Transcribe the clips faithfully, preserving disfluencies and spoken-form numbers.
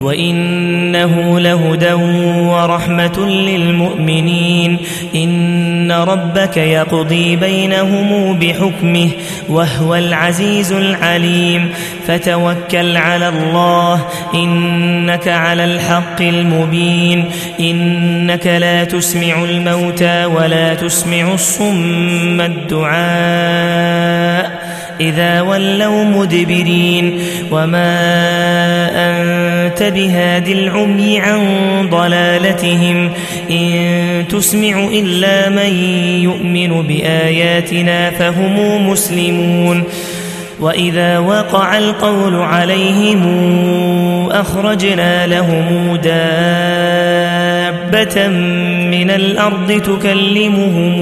وإنه لهدى ورحمة للمؤمنين. إن ربك يقضي بينهم بحكمه وهو العزيز العليم. فتوكل على الله إنك على الحق المبين. إنك لا تسمع الموتى ولا تسمع الصم الدعاء إذا ولوا مدبرين. وما أنت بهاد العمي عن ضلالتهم إن تسمع إلا من يؤمن بآياتنا فهم مسلمون. وإذا وقع القول عليهم أخرجنا لهم دابة من الأرض تكلمهم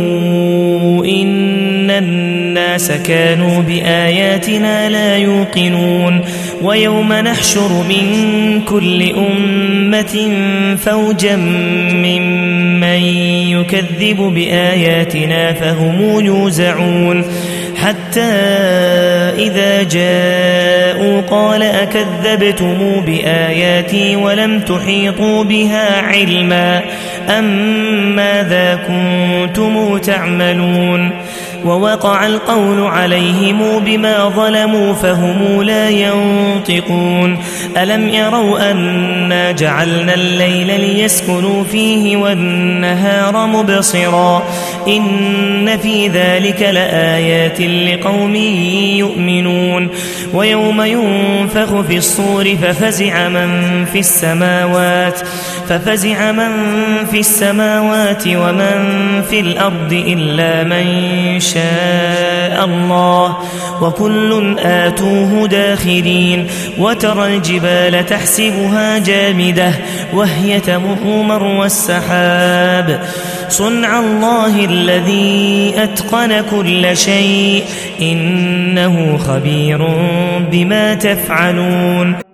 إن الناس كانوا بآياتنا لا يوقنون. ويوم نحشر من كل أمة فوجا ممن يكذب بآياتنا فهم يوزعون. حتى إذا جاءوا قال أكذبتم بآياتي ولم تحيطوا بها علما أم ماذا كنتم تعملون. ووقع القول عليهم بما ظلموا فهم لا ينطقون. ألم يروا أنا جعلنا الليل ليسكنوا فيه والنهار مبصرا إن في ذلك لآيات لقوم يؤمنون. ويوم ينفخ في الصور ففزع من في السماوات ففزع من في السماوات ومن في الأرض إلا من شاء الله وكل آتوه داخرين. وترى الجبال تحسبها جامدة وهي تمر مر السحاب صنع الله الذي أتقن كل شيء إنه خبير بما تفعلون.